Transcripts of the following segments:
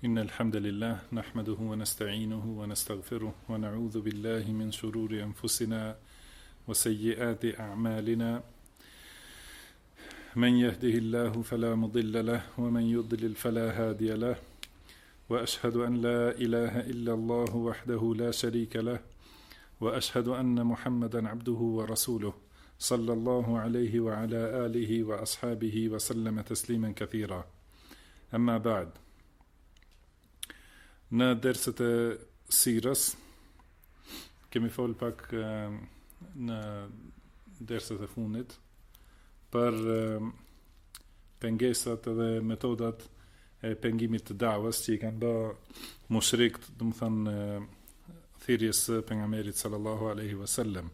إن الحمد لله نحمده ونستعينه ونستغفره ونعوذ بالله من شرور أنفسنا وسيئات أعمالنا من يهده الله فلا مضل له ومن يضلل فلا هادي له وأشهد أن لا إله إلا الله وحده لا شريك له وأشهد أن محمدا عبده ورسوله صلى الله عليه وعلى آله وأصحابه وسلم تسليما كثيرا أما بعد. Në derset e sirës kemi folë pak në derset e fundit për pengesat dhe metodat e pengimit të davës që i kanë bë mushrikt, do të thënë thirrjes së pejgamberit sallallahu alaihi wasallam.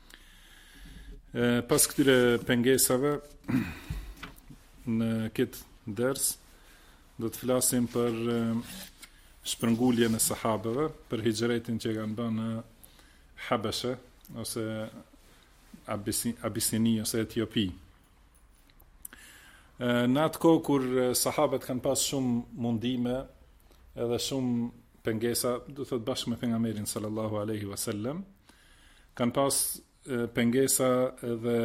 Pas këtyre pengesave në këtë ders do të flasim për shpërnguljen e sahabeve, për hijretin që kanë bërë në Habeshe ose Abisini ose Etiopi. Në atë kohë kur sahabët kanë pas shumë mundime edhe shumë pengesa, do të thotë bashkë me pejgamberin sallallahu alaihi wasallam, kanë pas pengesa edhe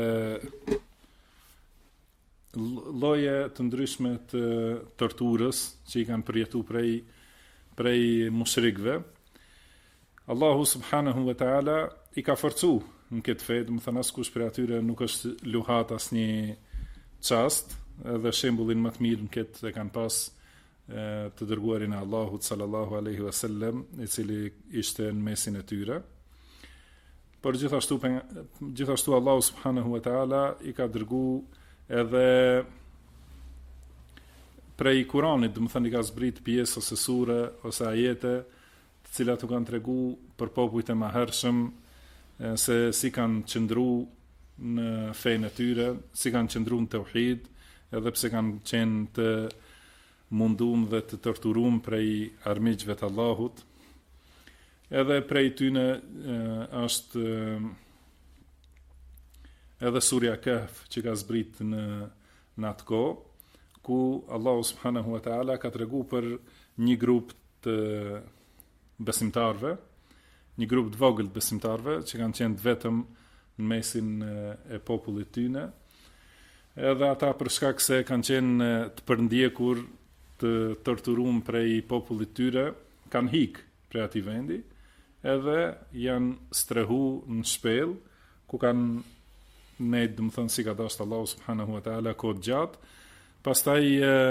lloje të ndryshme të torturës që i kanë përjetuar prej mushrikëve. Allahu subhanahu wa taala i ka forcu në këtë fe, do të thënë askush prej atyre nuk është luhat asnjë çast, edhe shembullin më të mirë në këtë e kanë pas të dërguarin e Allahut sallallahu alaihi wasallam, i cili ishte në mesin e tyre. Por gjithashtu Allahu subhanahu wa taala i ka dërguar edhe prej Kuranit, do të thënë i ka zbrit pjesë ose sure ose ajete të cilat u kanë tregu për popujt e mëhershëm se si kanë qëndru në fenë e tyre, si kanë qëndru në tauhid, edhe pse kanë qenë të mundum dhe të torturum prej armiqve të Allahut. Edhe prej tyne është edhe surja Kahf që ka zbrit në atë kohë, ku Allahu subhanahu wa taala ka tregu për një grup të besimtarve, një grup të vogël të besimtarve që kanë qenë vetëm në mesin e popullit tyne, edhe ata për shkak se kanë qenë të përndjekur, të torturuar prej popullit tyre, kanë hik prej atij vendi, edhe janë strehu në shpellë, ku kanë ne, do të thënë si ka dashur Allahu subhanahu wa taala kohë gjatë. Pastaj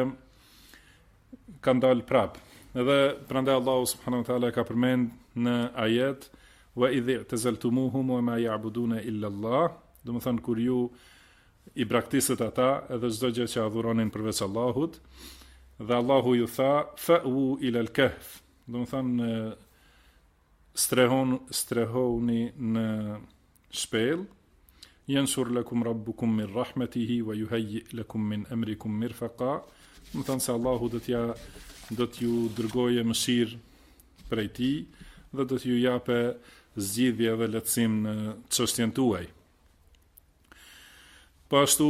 kanë dalë prap. Edhe prandaj Allahu subhanahu wa taala ka përmend në ajet wa idh i'tazaltumuhum wa ma ya'buduna illa Allah, do të thënë kur ju i braktisët ata edhe çdo gjë që adhuronin përveç Allahut, dhe Allahu ju tha fa'u ila al-kahf, do të thënë strehoni në shpellë, yanshur lakum rabbukum min rahmatihi wa yuhayyi lakum min amrikum mirfaqa, do të thënë se Allahu do t'ju dërgojë mëshirë prej tij dhe do t'ju japë zgjidhje dhe lehtësim në çështjen tuaj. Po ashtu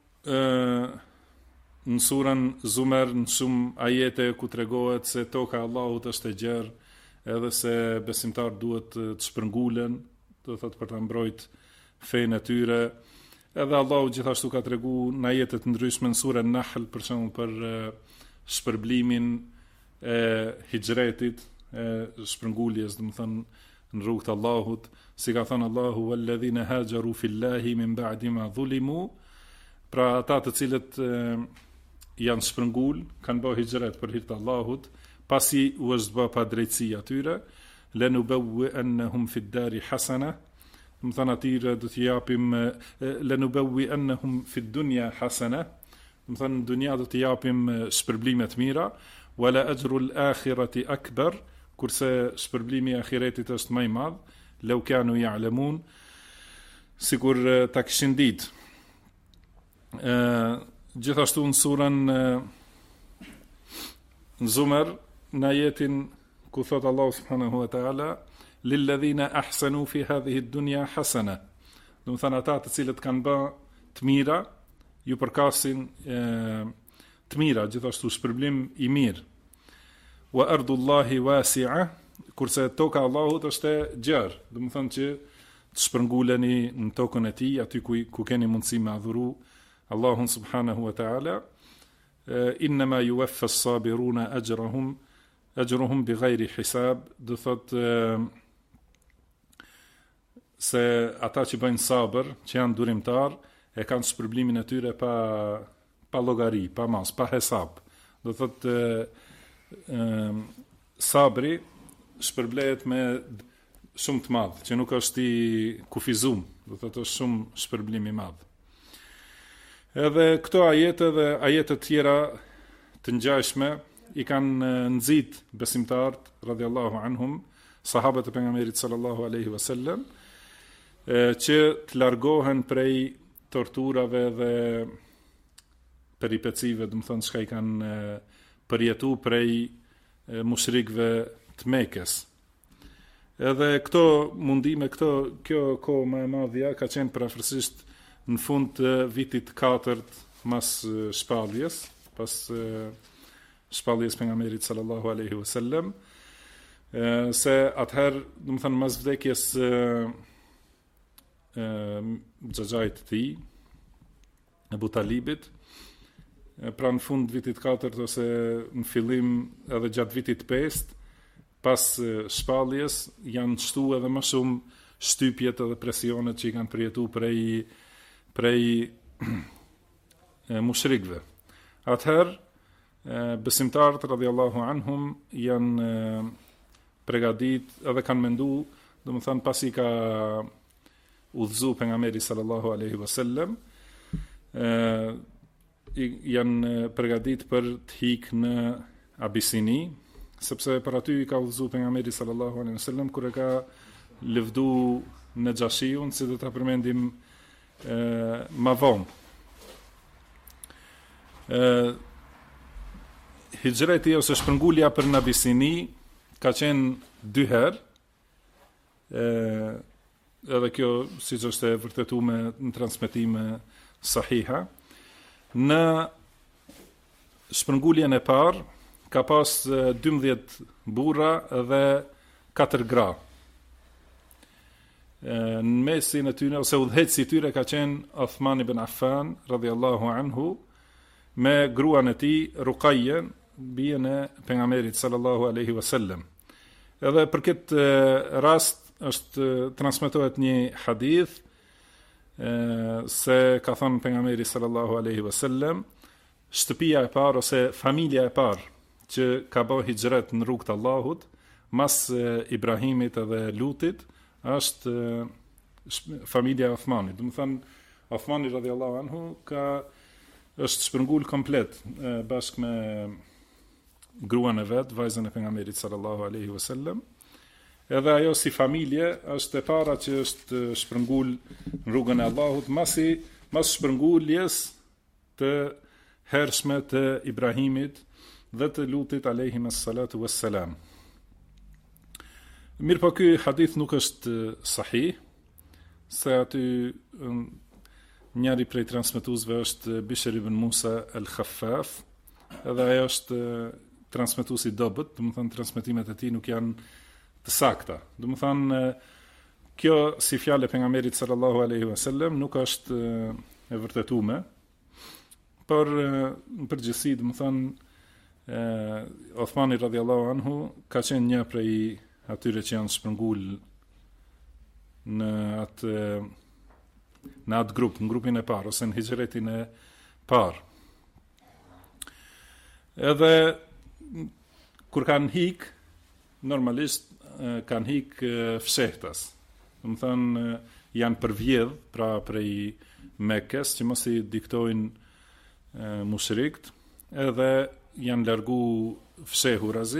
në surën Zumer në shumë ajete ku tregohet se toka e Allahut është e gjerë, edhe se besimtarët duhet të shpërngulen, do të thotë për ta mbrojtë fenë e tyre. Edhe Allahu gjithashtu ka tregu në ajete të ndryshme në surën Nahl për shembull për shpërblimin e hijretit, e shpërnguljes, do të thënë në rrugt të Allahut, si ka thënë Allahu walladhina hajaru fillahi min ba'di ma dhulimu, pra ata të cilët janë shpërngul, kanë bërë hijret për hir të Allahut, pasi u është bë pa drejtësi atyre, lanubawwi'annahum fid dari hasana, më thënë atyre do t'ju japim lanubawwi'annahum fid dunya hasana, më thënë në dunja do t'ju japim shpërblime të mira, wala ajrul akhirati akbar, kurse shpërblimi i ahiretit është më i madh, law kanu ya'lamun, sikur ta kishin ditë. Gjithashtu në surën Zumer, në ajetin ku thot Allahu subhanahu wa taala lilladhina ahsanu fi hadhihi ad-dunya hasana, do të thënë ata të cilët kanë bërë të mira ju përkasin të mira, gjithashtu shpërblim i mirë. wa ardullahi wasi'a, kurse toka e Allahut është e gjerë, do të thonë që të shpërnguleni në tokën e tij, aty ku keni mundësi me adhuru Allahun subhanahu wa ta'ala. Innama yuwaffa as-sabiruna ajruhum bighayri hisab, do thotë se ata që bëjnë sabër, që janë durimtar, e kanë shpërblimin e tyre pa llogari, pa mas, pa hesab. Do thotë sabri shpërblehet me shumë të madh, që nuk është i kufizum, do thotë është shumë shpërblim i madh. Edhe këto ajete dhe ajete të tjera të ngjashme i kanë nxit besimtarët radhiyallahu anhum, sahabët e pejgamberit sallallahu alaihi wasallam, që të largohen prej torturave dhe peripecive, do të thonë çka i kanë përjetu prej mushrikëve të Mekës. Edhe këto mundime, kjo kohë më e madhja ka qenë përafërsisht në fund të vitit 4 mas shpalljes, pas shpalljes pejgamberit sallallahu alaihi wasallam, se atëherë, do të thënë mas vdekjes xhaxhait të tij, Abu Talibit, pra në fund vitit 4 ose në fillim edhe gjatë vitit 5, pas shpalljes janë shtu edhe më shumë shtypjet edhe presionet që i kanë përjetu prej mushrikëve. Atëherë besimtarët radhiyallahu anhum janë përgatit edhe kanë mendu, do të thënë pasi ka udhëzu pejgamberi sallallahu alaihi wasallam, janë përgatit për të hikë në Abisini, sepse për aty ka udhëzu pejgamberi sallallahu alaihi wasallam kur e ka lëvdu në Gjashiun, si do ta përmendim më vonë. Hijreti ose shpërngulja për në Abisini ka qenë 2 herë, edhe kjo siç është e vërtetuar në transmetime sahiha. Në shpërnguljen e parë ka pas 12 burra dhe 4 gra. Në mesin e tyre, ose udhëheci i tyre ka qenë Uthman ibn Affan, radhiyallahu anhu, me gruan e tij, Ruqayyen, bijen e pejgamberit sallallahu alaihi wasallam. Edhe për këtë rast është transmetohet një hadith, se ka thënë pejgamberi sallallahu alaihi wasallam, shtëpia e parë ose familja e parë që ka bërë hijret në rrugt të Allahut, mas Ibrahimit edhe Lutit, është familja e Uthmanit. Do të thënë, Uthmani radhiyallahu anhu është shpërngul komplet bashkë me gruan e vet, vajzën e pejgamberit sallallahu alaihi wasallam. Edhe ajo si familje është e para që është shpërngul në rrugën e Allahut, mas shpërnguljes të hershme të Ibrahimit dhe të Lutit alayhi salatu wassalam. Mirë po ky hadith nuk është sahih, se aty njëri prej transmetuesve është Bishr ibn Musa al-Khaffaf, edhe ajo është transmetues i dobët, do të thonë transmetimet e tij nuk janë të sakta. Do të thonë kjo si fjalë e pejgamberit sallallahu alaihi wasallam nuk është e vërtetuar, por në përgjithësi do të thonë Uthmani radhiyallahu anhu ka qenë një prej atyre që janë shpërngul në atë grup, në grupin e parë, ose në hijretin e parë. Edhe kur kanë hik, normalisht kanë hik fshehtas. Do të thonë janë përvjedh pra prej Mekës, që mos i diktojnë mushrikët, edhe janë largu fshehurazi.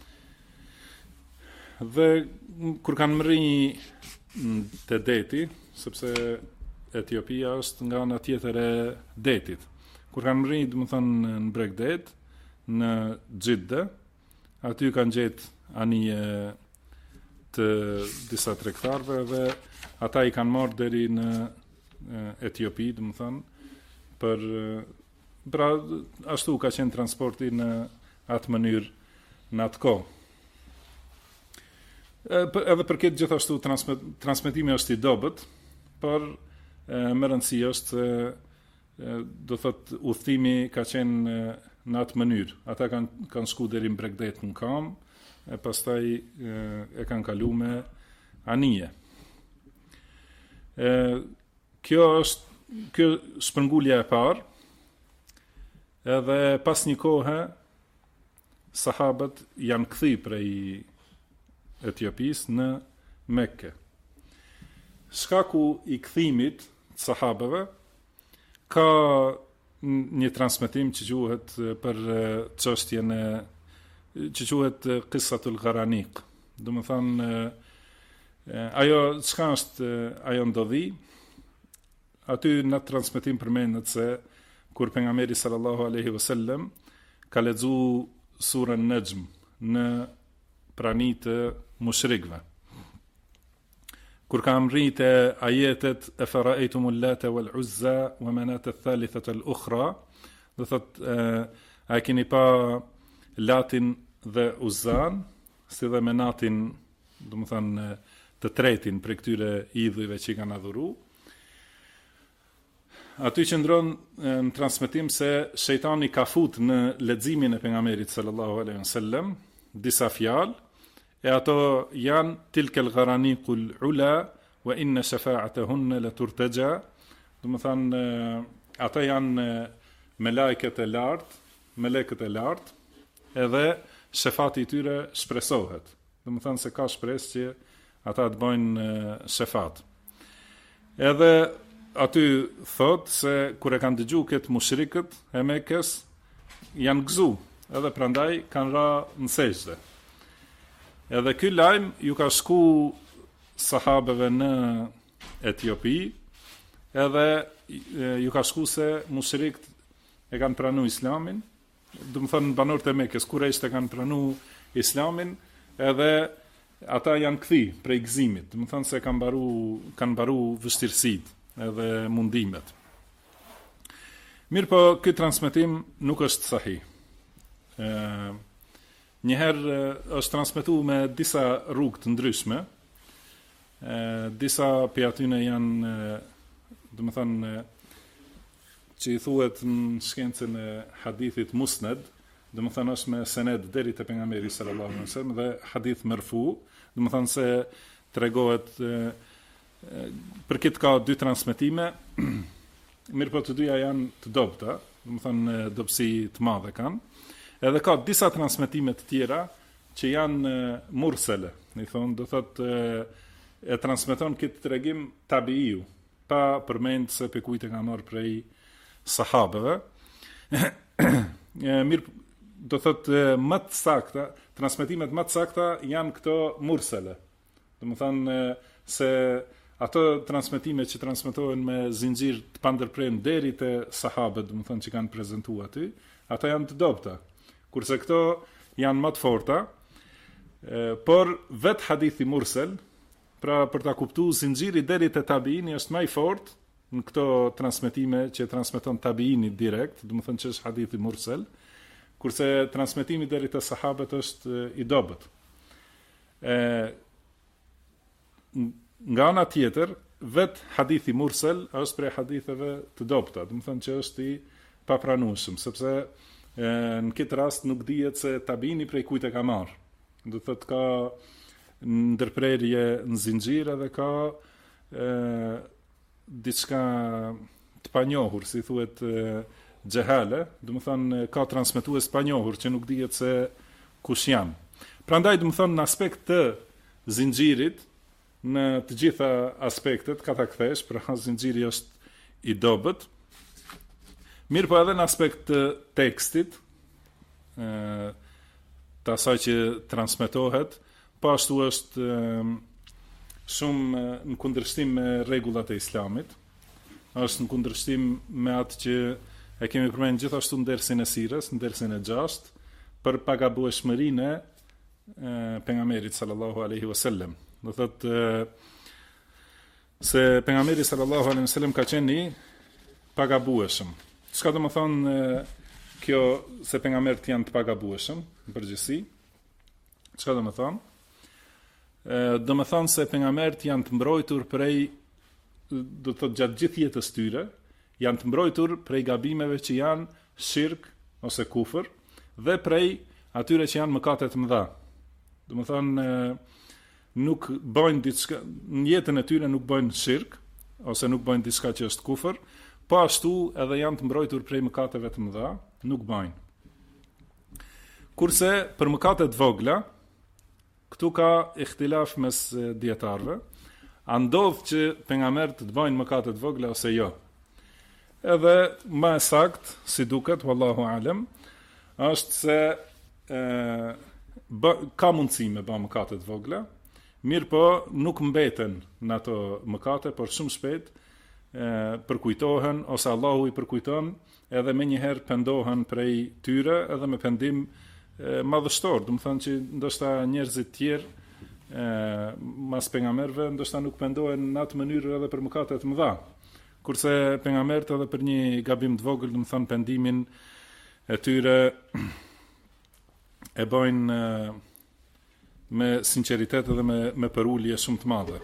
Dhe kur kanë mërrinj të deti, sepse Etiopia është nga ana tjetër e detit. Kur kanë mërrinj, do të thonë në Bregdet, në Xhidde, aty kanë gjetë anije të disa tregtarëve dhe ata i kanë marrë deri në Etiopi, do të thonë, pra ashtu ka qenë transporti në atë mënyrë në atë kohë. Edhe për këtë gjithashtu transmetimi është i dobët, por më rëndësi është se do thot udhëtimi ka qenë në atë mënyrë. Ata kanë shku deri në Bregdet në Kam, e pastaj e kanë kalu me anije. Kjo shpërngulja e parë, edhe pas një kohe sahabët janë kthy prej Etiopis në Mekke. Shkaku i kthimit të sahabëve ka një transmetim që quhet për çështjen që quhet Qissatul Gharaniq. Do të thonë ajo çka është ajo ndodhi, aty në transmetim përmendet se kur pejgamberi sallallahu alaihi wasallam ka lexuar surën Najm në pranitë të mushrikëve. Kur ka mrite ajetet e faraitumul lata wal uzza wa manat ath-thalithata al-ukhra, do thot a keni pa Latin dhe Uzan, si dhe Menatin, do të thënë të tretin për këtyre idhujve që i kanë adhuru. Aty qëndron në transmetim se shejtani ka fut në leximin e pejgamberit sallallahu alaihi wasallam disa fjalë, e ato janë tilkel gharaniqul ula wa inna shafa'atahunna la turtaja. Do të thënë ata janë melekët e lartë, edhe shefati i tyre shpresohet. Do të thënë se ka shpresë që ata të bëjnë shefat. Edhe aty thot se kur e kanë dëgju këtë mushrikët e Mekës janë gëzu, edhe prandaj kanë ra në sejdë. Edhe ky lajm ju ka shku sahabeve në Etiopi, edhe ju ka shku se mushrikët e kanë pranu islamin, do të thonë banorët e Mekës, Kurejsht e kanë pranu islamin, edhe ata janë kthy prej gëzimit, do të thonë se kanë mbaru vështirësitë edhe mundimet. Mirë po, këtë transmetim nuk është sahih. Njëherë është transmetu me disa rrugë të ndryshme, disa për atyne janë, do të thënë, që i thuhet në shkencën e hadithit musned, do të thënë është me sened deri te pejgamberi sallallahu alaihi wasallam, dhe hadith marfu, do të thënë se tregohet për këtë ka dy transmetime, mirë po të dyja janë të dobta, do të thënë dobësi të madhe kanë. Edhe ka disa transmetime të tjera që janë mursele, i thonë, do thotë e transmeton këtë tregim tabiiu, pa përmend se pe kujt e ka marrë prej sahabeve. Mirë, do thotë më të sakta, transmetimet më të sakta janë këto mursele. Do të thonë se ato transmetime që transmetohen me zinxhir të pandërprerë deri te sahabët, do të thonë që kanë prezantuar aty, ata janë të dobta. Kurse këto janë më të forta, por vetë hadithi mursel, pra për ta kuptuar zinxhiri deri te tabiini është më i fortë në këto transmetime që transmeton tabiini direkt, do të thonë që është hadithi mursel, kurse transmetimi deri te sahabët është i dobët. Nga ana tjetër, vetë hadithi mursel është prej haditheve të dobta, do të thonë që është i papranueshëm, sepse në këtë rast nuk dihet se tabiini prej kujt e ka marrë. Do thotë ka ndërprerje në zinxhir edhe ka diçka të panjohur, si thuhet xehale, do të thonë ka transmetues të panjohur që nuk dihet se kush janë. Prandaj do të thonë në aspekt të zinxhirit, në të gjitha aspektet ka ta kthesh, pra zinxhiri është i dobët. Mirë po edhe në aspekt të tekstit, të asaj që transmetohet, po ashtu është shumë në kundërshtim me rregullat e islamit, është në kundërshtim me atë që e kemi përmendur gjithashtu në dersin e sirës, në dersin e 6, për pagabueshmërinë e pejgamberit sallallahu alaihi wasallam. Do thotë se pejgamberi sallallahu alaihi wasallam ka qenë i pagabueshëm. Çka do të thonë kjo se pejgamberët janë të pagabueshëm në përgjithësi? Çka do të thonë? Do të thonë se pejgamberët janë të mbrojtur prej, do të thotë gjatë gjithë jetës tyre, janë të mbrojtur prej gabimeve që janë shirk ose kufër dhe prej atyre që janë mëkate të mëdha. Do të thonë nuk bëjnë diçka në jetën e tyre, nuk bëjnë shirk ose nuk bëjnë diçka që është kufër, po ashtu edhe janë të mbrojtur prej mëkateve të mëdha, nuk bëjnë. Kurse për mëkatet vogla, këtu ka ihtilaf mes dietarëve, a ndodh që pejgamberët të bëjnë mëkatet vogla ose jo. Edhe më sakt, si duket, wallahu alem, është se ka mundësi me bë mëkatet vogla, mirë po nuk mbeten në ato mëkate, por shumë shpejt përkujtohen ose Allahu i përkujton, edhe me njëherë pendohen prej tyre edhe me pendim madhështor. Do të thonë që ndoshta njerëzit tjerë mas pejgamberëve ndoshta nuk pendohen në atë mënyrë edhe për mëkate të mëdha. Kurse pejgamberët edhe për një gabim të vogël, do të thonë pendimin e tyre e bëjnë me sinqeritet edhe me përulje shumë të madhe.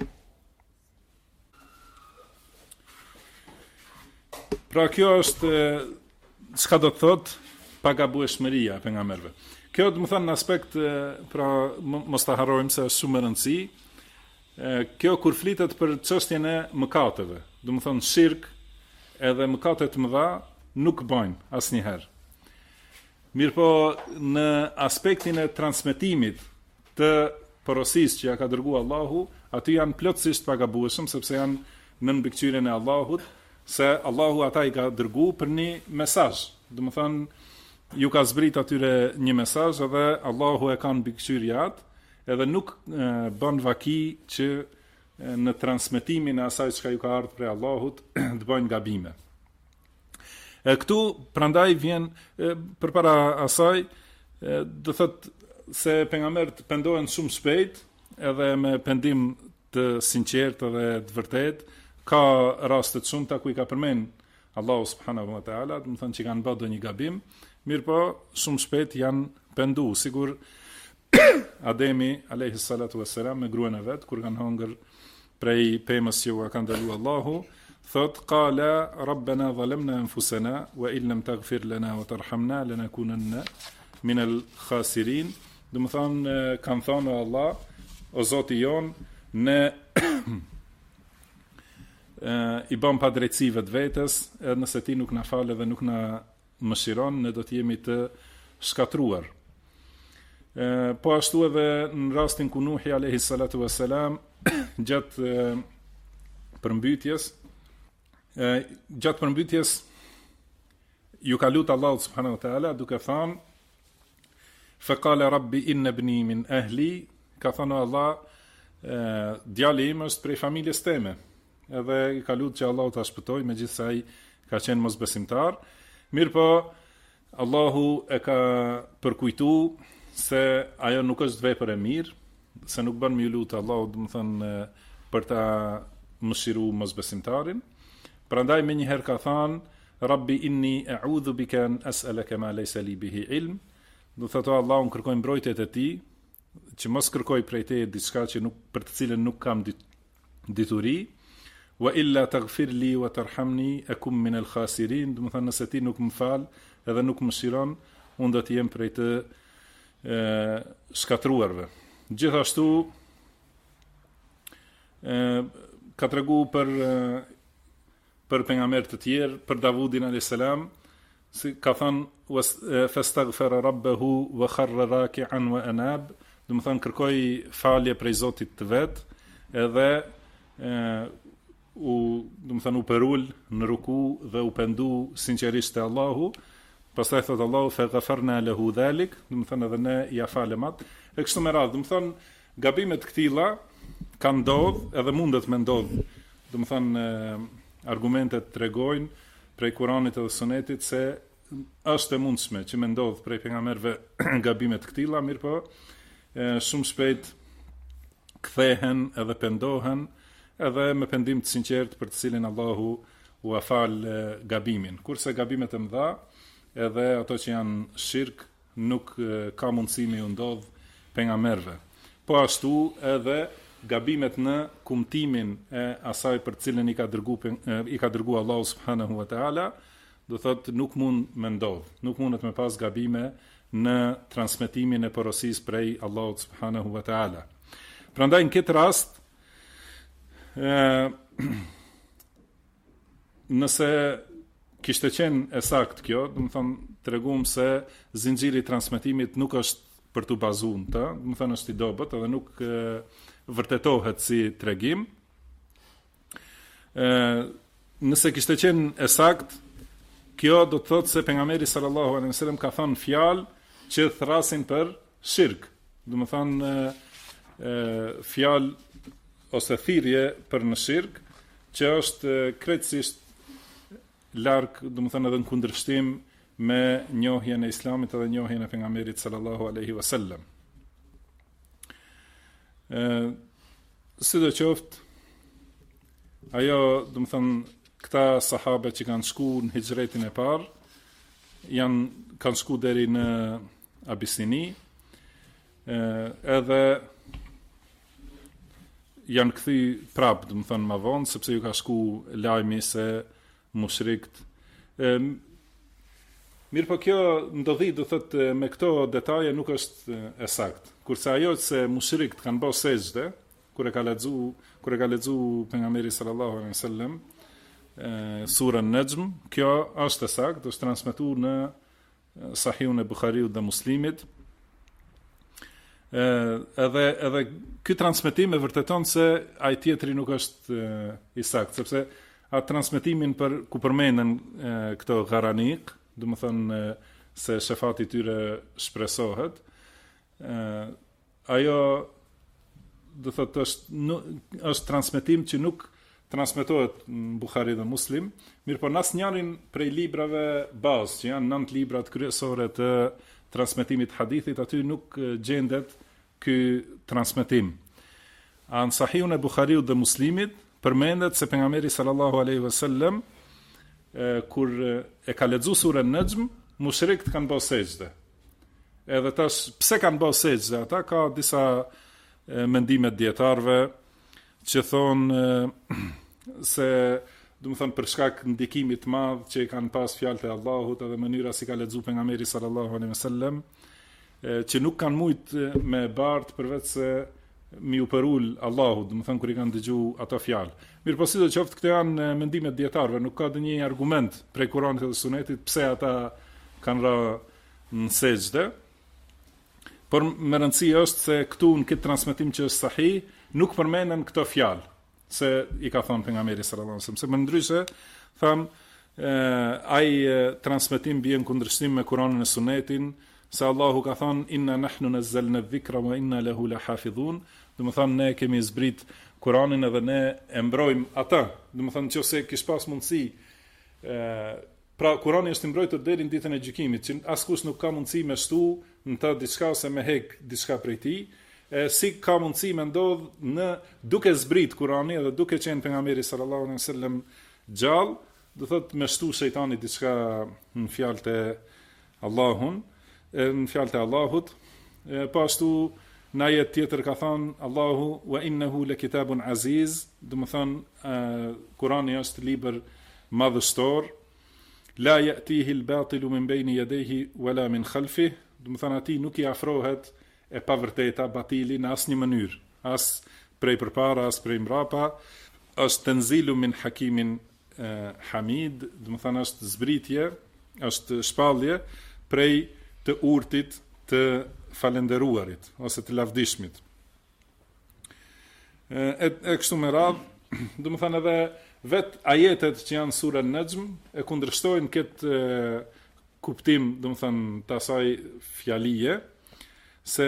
Pra kjo është çka do të thotë pagabueshmëria e pejgamberëve. Kjo do të thonë në aspekt, pra mos ta harrojmë se është shumë e rëndësishme. Kjo kur flitet për çështjen e mëkateve, do të thonë shirk edhe mëkate të mëdha nuk bëjnë asnjëherë. Mirpo në aspektin e transmetimit të porosisë që ja ka dërguar Allahu, aty janë plotësisht pagabueshëm sepse janë në mbikëqyrjen e Allahut, se Allahu ata i ka dërguar për një mesazh. Do të thonë ju ka zbrit atyre një mesazh edhe Allahu e ka mbikëqyrje atë, edhe nuk bën vaki që në transmetimin e asaj çka ju ka ardhur prej Allahut të bëjnë gabime. Këtu prandaj vjen përpara asaj do thot se pejgamberët pendohen shumë shpejt edhe me pendim të sinqert edhe të vërtet. Ka raste të shumta ku i ka përmend Allahu subhanahu wa taala, do të thonë që kanë bërë një gabim, mirë po shumë shpejt janë pendu, sigur Ademi alayhi salatu wassalam me gruan e vet kur kanë hongër prej pemës që u ka ndaluar Allahu, thot qala rabbana zalamna anfusana wa in lam taghfir lana wa tarhamna lanakunanna min al-khasirin. Do të thonë kanë thonë Allah, o Zoti jon, ne i bëm pa drejtësive të vetës, edhe nëse ti nuk na fal dhe nuk na mëshiron, ne do të jemi të shkatruar. Po ashtu edhe në rastin ku Nuhi alayhi salatu wassalam gjatë përmbytjes ju ka lutur Allahu subhanahu wa taala duke thënë fa qala rabbi inna ibni min ahli, ka thënë Allah djali im është prej familjes teme. Edhe i ka lutur që Allahu ta shpëtoj, megjithëse ai ka qenë mosbesimtar. Mirpo Allahu e ka përkujtuar se ajo nuk është vepër e mirë, se nuk bën me lutë Allahu, do të thonë për ta mëshiruar mosbesimtarin. Prandaj më një herë ka thënë Rabbi inni a'udhu bika an as'alaka ma laysa li bihi ilm. Do thotë Allahu kërkoj mbrojtjet e tij, që mos kërkoj prej teje diçka që nuk për të cilën nuk kam dituri. Wa illa taghfir li wa tarhamni akum min al-khasirin. Do të thonë nëse ti nuk më fal edhe nuk më mëshiron, unë do të jem prej të shkatruarve. Gjithashtu ka tregu për pejgamber të tjerë, për Davudin alayhis salam, si ka thënë fastaghfara rabbahu wa kharra raki'an wa anab, do të thonë kërkoi falje prej Zotit të vet, edhe do të thonë u perul në ruku dhe u pendu sinqerisht te Allahu. Pastaj thot Allahu fa ghafarna lahu dhalik, do të thonë edhe ne ja falem atë. E kështu me radhë, do të thonë gabimet të tilla kanë ndodhur edhe mundet me ndodh. Do të thonë argumentet tregojnë prej Kuranit edhe Sunetit se është e mundshme që me ndodh prej pejgamberëve gabimet të tilla, mirëpo shumë shpejt kthehen edhe pendohen edhe me pendim të sinqert për të cilin Allahu u afal gabimin. Kurse gabimet e mëdha edhe ato që janë shirk nuk ka mundësi me u ndodh pejgamberëve. Po ashtu edhe gabimet në kumtimin e asaj për cilën i ka dërguar Allahu subhanahu wa taala, do thotë nuk mund me ndodh, nuk mundet me pas gabime në transmetimin e porosisë prej Allahut subhanahu wa taala. Prandaj në këtë rast nëse kishte qenë e saktë kjo, do të thonë tregum se zinxhiri i transmetimit nuk është për të bazuar të, do të thonë është i dobët edhe nuk vërtetohet si tregim. Nëse kishte qenë e saktë, kjo do të thotë se pejgamberi sallallahu alaihi wasallam ka thënë fjalë që thrasin për shirk. Do të thonë fjalë ose thirrje për në shirk, që është krejtësisht larg, do të thonë edhe në kundërshtim me njohjen e Islamit edhe njohjen e pejgamberit sallallahu alaihi wasallam. Sidoqoftë, ajo, do të thonë, këta sahabe që kanë shku në hijretin e parë, kanë shku deri në Abisini, edhe janë kthy prapë, do të thonë më vonë, sepse ju ka shku lajmi se mushrikt. Mirë po kjo ndodhi, do thotë, me këto detaje nuk është e saktë. Kurse ajo se mushrikt kanë bërë sejdë, kur e ka lexu pejgamberi sallallahu alaihi wasallam surën Najm, kjo është e saktë, është transmetuar në Sahihun e Buhariut dhe Muslimit. Edhe ky transmetim e vërteton se ai tjetri nuk është i saktë, sepse atë transmetimin ku përmenden këto garanik, do të thonë se shefati i tyre shpresohet, ajo do thotë është transmetim që nuk transmetohet në Buhari dhe Muslim, mirë po në asnjërin prej librave bazë, që janë 9 librat kryesore të transmetimit hadithit, aty nuk gjendet ky transmetim. Në Sahihun e Buhariut dhe Muslimit përmendet se pejgamberi sallallahu alaihi wasallam kur e ka lexuar surën Najm, mushrikët kanë bërë sejdë. Edhe tash pse kanë bërë sejdë ata, ka disa mendime të dietarëve që thonë se, do të thonë, për shkak ndikimit të madh që i kanë pas fjalët e Allahut edhe mënyra si ka lexuar pejgamberi sallallahu alaihi wasallam, që nuk kanë mujtë me bart përveç se mi u përul Allahut, do të thonë, kur i kanë dëgjuar ato fjalë. Mirë po sidoqoftë, këto janë mendimet dietarëve, nuk ka ndonjë argument prej Kuranit dhe Sunetit pse ata kanë ra në sejdë. Por më rëndësi është se këtu në këtë transmetim që është sahih, nuk përmenden këto fjalë se i ka thënë pejgamberi sallallahu alajhi wasallam, se më ndryshe tham ai transmetim bie në kundërshtim me Kur'anin e Sunetin, se Allahu ka thënë inna nahnu nazzalna dhikra wa inna lahu lahafidhun, do të thonë ne kemi zbrit Kur'anin edhe ne e mbrojmë ata. Do të thonë nëse kish pas mundësi, pra Kur'ani është i mbrojtur deri në ditën e gjykimit, që askush nuk ka mundësi me shtu në të diçka ose me hek diçka prej tij, si ka mundësi me ndodh në duke zbrit Kur'ani edhe duke qenë pejgamberi sallallahu alaihi wasallam gjallë, do thotë me shtu shejtani diçka në fjalët e Allahut, po ashtu në ajet tjetër ka thënë Allahu wa innahu lakitabun aziz, do të thonë Kurani është libër madhështor, la ya'tihi al-batilu min bayni yadayhi wala min khalfihi, do të thonë atij nuk i afrohet e pavërteta batili në asnjë mënyrë, as prej përpara as prej mbrapa, është tanzilu min hakimin hamid, do të thonë është zbritje, është shpallje prej të urtit të falenderuarit ose të lavdishmit. E kështu me radhë, do të thënë edhe vet ajetet që janë surën Najm e kundërshtojnë këtë kuptim, do të thënë të asaj fjalie, se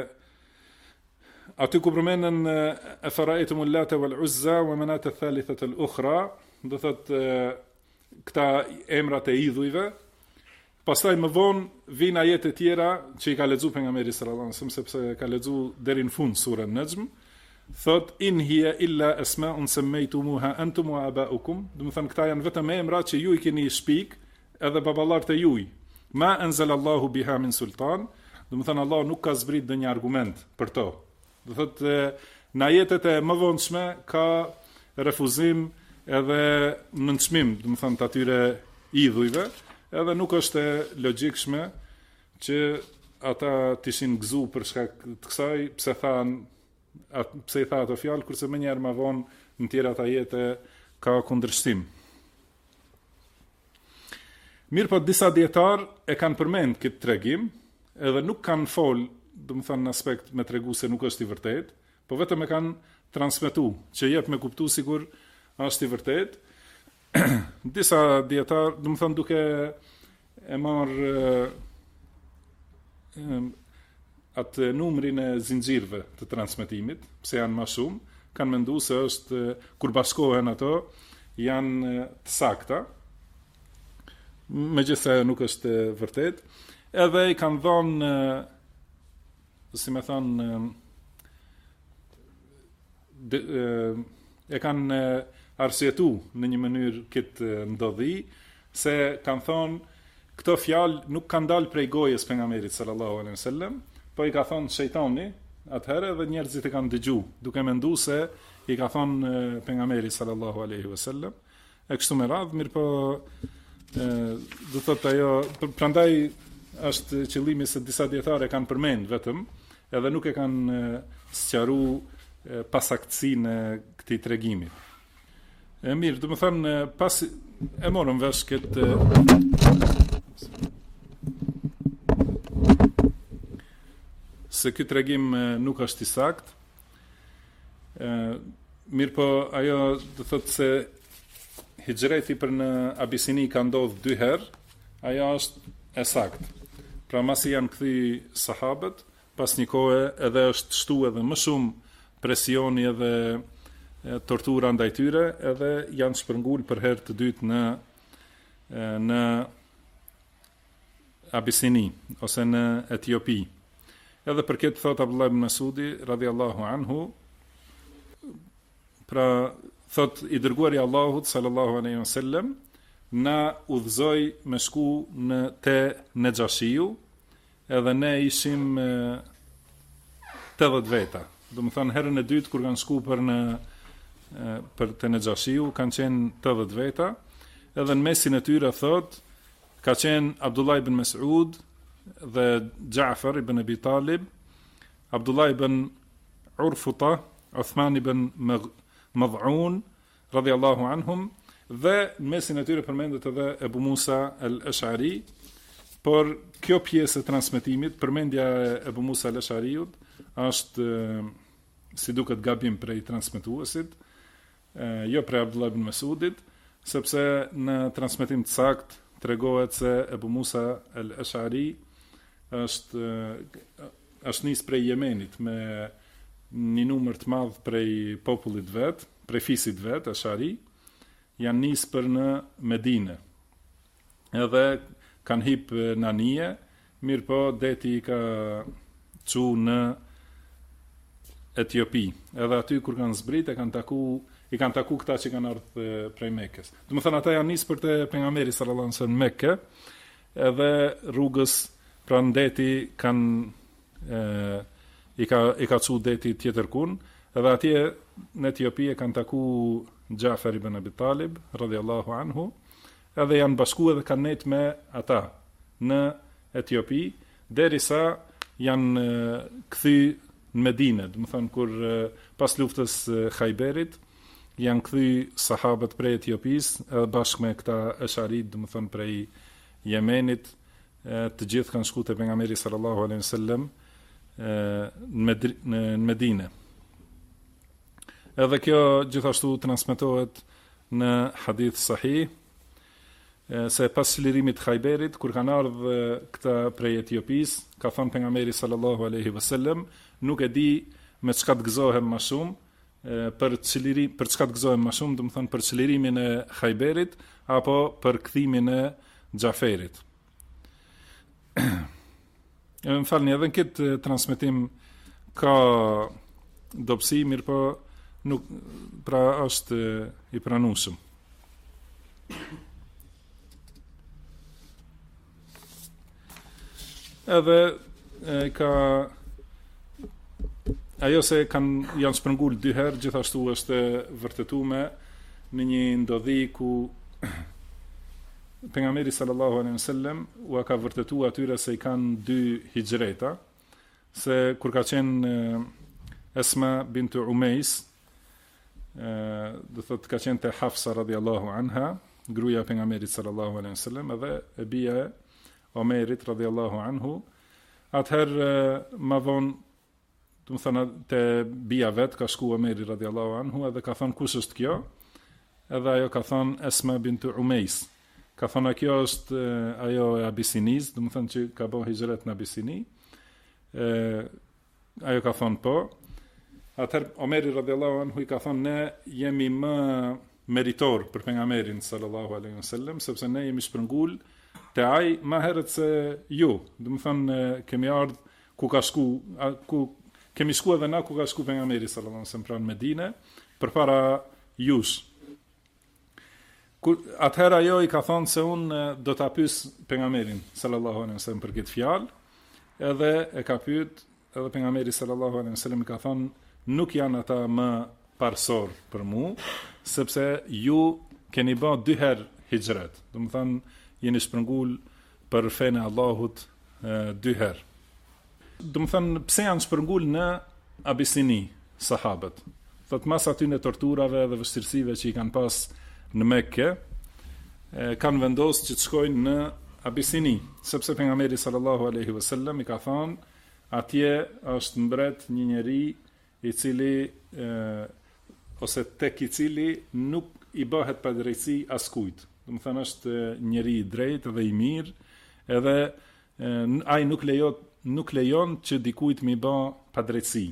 aty ku përmenden e faraitumul Lata wal Uzza wa manat ath-thalithata al-ukhra, do thotë këta emrat e idhujve. Pastaj më vonë vijnë ajete tjera që i ka lexuar pejgamberi sallallahu alajhi wasallam, sepse ka lexuar deri në fund surën Najm, thot in hiya illa asma'un sammaytumuha antum wa aba'ukum, do të thënë këta janë vetëm emra që ju i keni shpik edhe baballarët e juaj. Ma anzalallahu biha min sultan, Do të thënë Allah nuk ka zbrit ndonjë argument për to. Do thotë në ajetet e mëvonshme ka refuzim edhe nënçmim, do të thënë të atyre idhujve, edhe nuk është e logjikshme që ata t'ishin gëzu për shkak të kësaj, pse i tha ato fjalë, kurse më njëherë më vonë në tjera ajete ka kundërshtim. Mirë po disa dietar e kanë përmend këtë tregim, edhe nuk kanë fol, do të thënë në aspekt me tregu se nuk është i vërtet, po vetëm e kanë transmetu, që jep me kuptu sikur është i vërtet. Disa dietar, do të thënë duke e marrë atë numrin e zinxhirëve të transmetimit, pse janë më shumë, kanë menduar se është kur bashkohen ato janë të sakta, megjithëse nuk është vërtet, edhe i kanë dhënë, si më thonë, e kanë arsyetu në një mënyrë këtë ndodhi, se kanë thonë këto fjalë nuk kanë dalë prej gojës pejgamberit sallallahu alaihi wasallam, po i ka thonë shejtani atëherë dhe njerëzit e kanë dëgju, duke menduar se i ka thonë pejgamberi sallallahu alaihi wasallam. E kështu me radhë, mirë po do thotë ajo, prandaj është qëllimi se disa dietare kanë përmend vetëm, edhe nuk e kanë sqaruar pasaktësinë e këtij tregimi. E mirë, do të thënë pas e morëm vesh këtë se ky tregim nuk është i saktë. Mirë po ajo do thotë se hijreti për në Abisini ka ndodhur 2 herë, ajo është e saktë. Pra masi janë kthy sahabët, pas një kohe edhe është shtu edhe më shumë presioni edhe tortura ndaj tyre, edhe janë shpërngul për herë të dytë në Abisini ose në Etiopi. Edhe për këtë thot Abdullah ibn Masudi radhiyallahu anhu, pra thot i dërguari i Allahut sallallahu alaihi wasallam na udhëzoi me shku në te Nejashiu, edhe ne ishim 80 veta. Do të thënë herën e dytë kur kanë shku për te Nejashiu kanë qenë 80 veta, edhe në mesin e tyre thot ka qenë Abdullah ibn Mas'ud dhe Ja'far ibn Abi Talib, Abdullah ibn Urfuta, Uthman ibn Mad'un radhiyallahu anhum, dhe në mesin e tyre përmendet edhe Ebu Musa al-Ash'ari, por kjo pjesë e transmetimit, përmendja e Ebu Musa al-Ash'ariut, është si duket gabim prej transmetuesit, jo prej Abdullah ibn Mas'udit, sepse në transmetim të sakt tregohet se Ebu Musa al-Ash'ari është nis prej Jemenit me një numër të madh prej popullit vet, prej fisit vet, Ash'ari, janë nis për në Medinë. Edhe kanë hip në anije, mirë po deti i ka çu në Etiopi. Edhe aty kur kanë zbrit i kanë taku këta që kanë ardhur prej Mekës. Do të thënë ata janë nis për te pejgamberi sallallahu alaihi wasallam në Mekë, edhe rrugës pranë deti kanë i ka çu deti tjetër kun, edhe atje në Etiopi e kanë taku Ja'far ibn Abi Talib radhiyallahu anhu, edhe janë bashku edhe kanë net me ata në Etiopi, derisa janë kthy në Medinë, do të thënë kur pas luftës Khajberit janë kthy sahabët prej Etiopisë edhe bashkë me këta Ash'arit, do të thënë prej Jemenit, të gjithë kanë shkuar te pejgamberi sallallahu alaihi wasallam në Medinë. Edhe kjo gjithashtu transmetohet në hadith sahih, se pas çlirimit të Khajberit, kur kanë ardhur këta prej Etiopisë, ka thënë pejgamberi sallallahu alaihi wasallam, nuk e di me çka të gëzohem më shumë, për çka të gëzohem më shumë, do të thënë për çlirimin e Khajberit apo për kthimin e Xhaferit. Më falni, edhe në këtë transmetim ka dobësi, mirë po nuk, pra është i pranueshëm. Edhe ajo se janë shpërngul 2 herë, gjithashtu është vërtetuar në një ndodhi ku pejgamberi sallallahu alaihi wasallam u ka vërtetuar atyre se i kanë 2 hijreta, se kur ka qenë Esma bint Umejs, do thot ka qenë te Hafsa radhiyallahu anha, gruaja e pejgamberit sallallahu alaihi wasallam, edhe e bija e Omerit radhiyallahu anhu. Atëherë ma vonë, do të thonë te bija vet ka shku Omeri radhiyallahu anhu, edhe ka thonë kush është kjo? Edhe ajo ka thonë Esma bint Umejs. Ka thonë kjo është ajo e Abisinis, do të thonë që ka bën hijret në Abisini. Ajo ka thonë po. Atëherë Omeri radhiyallahu anhu i ka thonë ne jemi më meritor për pejgamberin sallallahu alaihi wasallam, sepse ne jemi shpërngul te ai më herët se ju. Do të thonë kemi ardhur ku ka shku, ku kemi shku edhe na ku ka shku pejgamberi sallallahu alaihi wasallam pranë Medine përpara jush. Atëherë ajo i ka thonë se unë do ta pyes pejgamberin sallallahu alaihi wasallam për këtë fjalë, edhe e ka pyet, edhe pejgamberi sallallahu alaihi wasallam i ka thonë nuk janë ata më parsor për mu, sepse ju keni bë 2 herë hijret. Do të thonë jeni shpërngul për fenë e Allahut 2 herë. Do të thonë pse janë shpërngul në Abisini sahabët? Thot mas aty në torturave dhe vështirësive që i kanë pas në Mekke, kanë vendosur që të shkojnë në Abisini, sepse pejgamberi sallallahu alaihi wasallam i ka thonë atje është mbret një njeri i cili ose tek i cili nuk i bëhet padrejtësi askujt. Do të thonë është njeri i drejtë dhe i mirë, edhe ai nuk lejon që dikujt mi bë padrejtësi.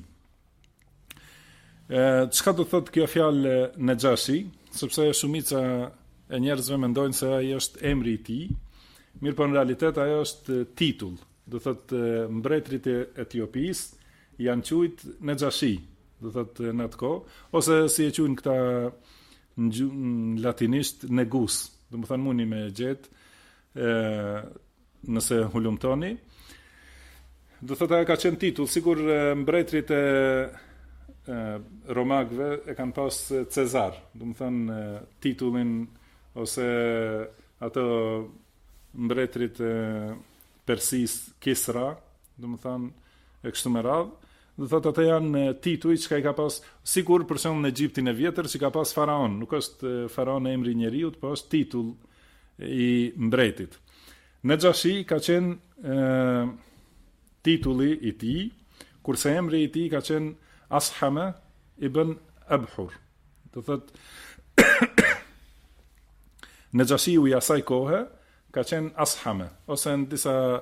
Çka do thot kjo fjalë Nejashi, sepse shumica e njerëzve mendojnë se ai është emri i tij, mirë po në realitet ajo është titull. Do thot mbretërit e Etiopis janë quajt Nejashi, do thot në atë kohë, ose si e quajnë këta në latinisht Negus, do të thonë mundi me gjetë nëse hulumtoni. Do thot ajo ka qenë titull, sigur mbretërit e Romagëve e kanë pas Cezar, do të thonë titullin ose ato mbretërit e Persis Kisra, do të thonë e kështu me radhë. Do thotë ata janë tituj që i ka pas, sigur për shembull në Egjiptin e vjetër që ka pas faraon, nuk është faraon e emri i njeriu, po është titull i mbretit. Nejashi ka qenë titulli i tij, kurse emri i tij ka qenë Ashama ibn Abhur. Do thotë Nejashi i asaj kohe ka qenë Ashama, ose në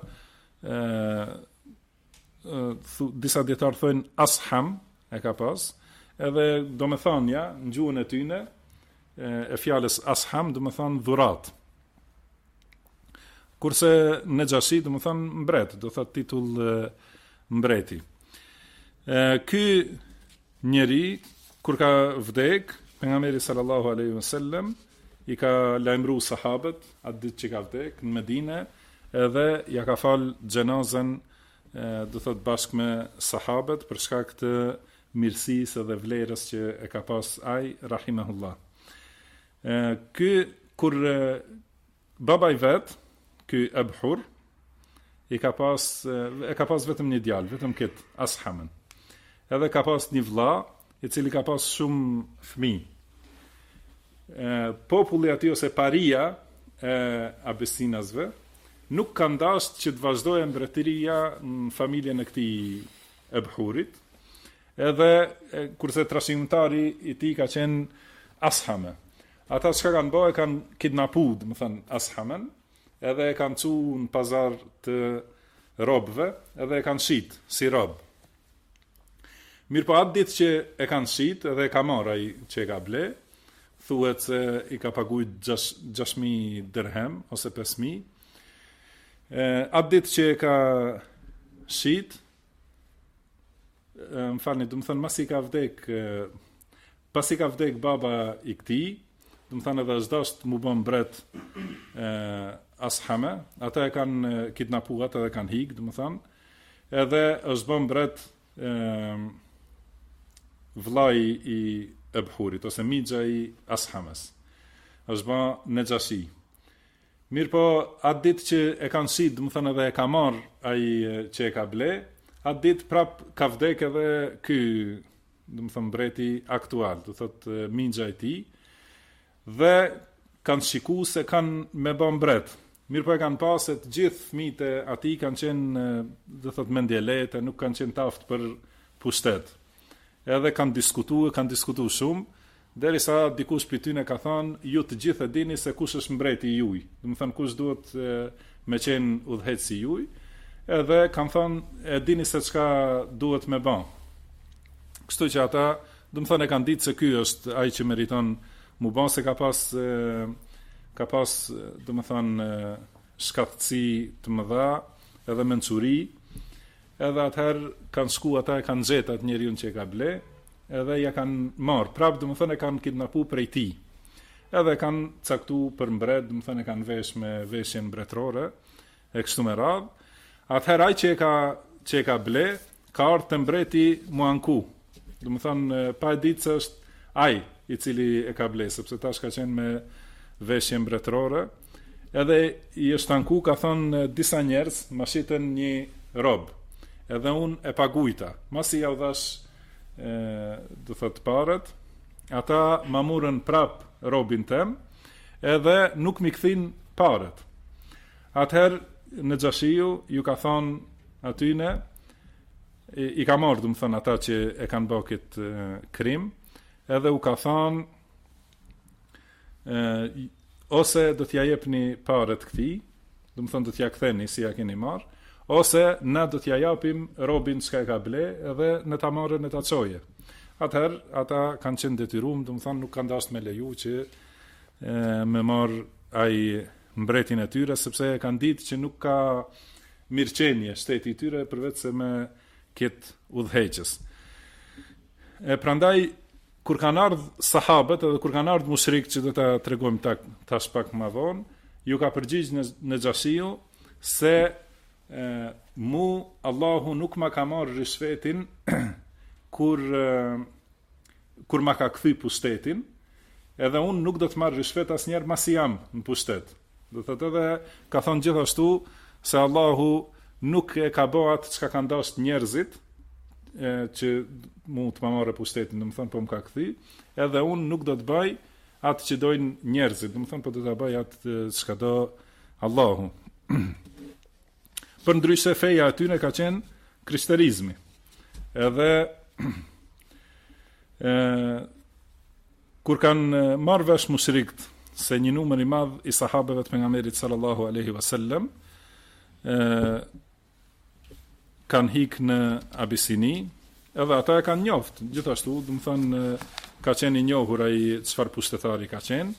disa dietar thonë Asham e ka pas, edhe do me thonja në gjuhën e tyne e fjalës Asham do me thonë dhurat. Kurse Nejashi do me thonë mbret, do thotë titull mbreti. Ky njeri kur ka vdek, pejgamberi sallallahu alaihi wasallam i ka lajmëru sahabët atë ditë që ka vdek në Medinë, edhe ja ka fal xhenazën do thot bashkë me sahabët për shkak të mirësisë dhe vlerës që e ka pas ai rahimahullah. Ky kur baba i vet, ky Abhur, e ka pas vetëm një djalë, vetëm kët Ashamën. Edhe ka pas një vëlla i cili ka pas shumë fëmijë. Populli aty ose paria e Abisinasve nuk kanë dashur që të vazhdojë mbretëria në familjen e këtij Abhurit, edhe kurse trashëgimtari i tij ka qenë Ashame. Ata çka kanë bërë, kanë kidnapuar, do të thënë Ashamen, edhe e kanë çu në pazar të robëve, edhe e kanë shit si rob. Mirë po atë ditë që e kanë shit, edhe e ka marrë ai që e ka ble, thuhet se i ka paguajt 6.000 dirhem ose 5.000. Atë ditë që e ka shit, më falni, do të thënë pasi ka vdek baba i këtij, do të thënë edhe as dashur mu bën mbret Ashame, ata e kanë kidnapuar, ata e kanë hik, do të thënë, edhe është bën mbret vllai i Ebhurit, ose mixha i Ashames. Është bën Nejashi. Mirë po, atë ditë që e kanë shit, dhe më thënë edhe e ka marrë ai që e ka ble, atë ditë prap ka vdek edhe ky, dhe më thënë mbreti aktual, dhe thëtë mingja e ti, dhe kanë shiku se kanë me bën mbret. Mirë po e kanë pasë të gjithë fëmijët e ati kanë qenë, dhe thëtë mendje lehtë, nuk kanë qenë taftë për pushtet. Edhe kanë diskutu shumë, derisa dikush prej tyre ka thënë, ju të gjithë e dini se kush është mbreti i juaj. Do të thënë kush duhet me qenë udhëheqësi i juaj, edhe kanë thënë e dini se çka duhet me bën. Kështu që ata, do të thënë e kanë ditë se ky është ai që meriton mu bën, se ka pas do të thënë shkatësi të mëdha edhe mençuri, edhe atëherë kanë shku ata e kanë gjetë atë njeriu që e ka ble, edhe ja kanë marrë, prapë dhe më thënë e kanë kidnapu prej ti, edhe kanë caktu për mbret, dhe më thënë e kanë vesh me veshjen mbretrore, e kështu me radhë. Atëherë ai që e ka ble, ka ardhur te mbreti mu anku, dhe më thënë pa e ditë se është ai i cili e ka ble, sepse tash ka qenë me veshjen mbretrore, edhe i është anku, ka thënë disa njerëz, ma shiten një rob, edhe unë e pagujta, masi ja u dhash do thot paret, ata ma murën prap robin tem, edhe nuk mi kthin paret. Atëherë Nejashiu ju ka thonë atyne, i ka marrë do të thënë ata që e kanë bërë këtë krim, edhe u ka thonë ose do t'ja jepni paret këtij, do të thënë do t'ja ktheni si ja keni marrë, ose na do t'ja japim robin çka e ka ble, edhe në ta marrën e ta çoje. Atëherë ata kanë qenë detyruar, do të thonë nuk kanë dashur me leju që me marr ai mbretin e tyre, sepse kanë ditë që nuk ka mirëqenie shteti i tyre përveç se me këtë udhëheqës. Prandaj kur kanë ardhur sahabët edhe kur kanë ardhur mushrikët, që do ta tregojmë tash pak më vonë, ju ka përgjigjë Nejashiu se mu Allahu nuk ma ka marrë rishvetin kur ma ka kthy pushtetin, edhe unë nuk do të marrë rishvet asnjëherë masi jam në pushtet. Do thotë edhe ka thonë gjithashtu se Allahu nuk e ka bë atë çka kanë dashur njerëzit, që mu të ma marrë pushtetin, do të thonë po më ka kthy, edhe unë nuk do të bëj atë që dojnë njerëzit, do të thonë po do ta bëj atë çka do Allahu. Për ndryshe feja atyne ka qenë krishterizmi. Edhe kur kanë marrë vesh mushrikët se një numër i madh i sahabeve të pejgamberit sallallahu alaihi wasallam kanë hik në Abisini, edhe ata e kanë njoft, gjithashtu, do të thënë ka qenë i njohur ai çfarë pushtetari ka qenë.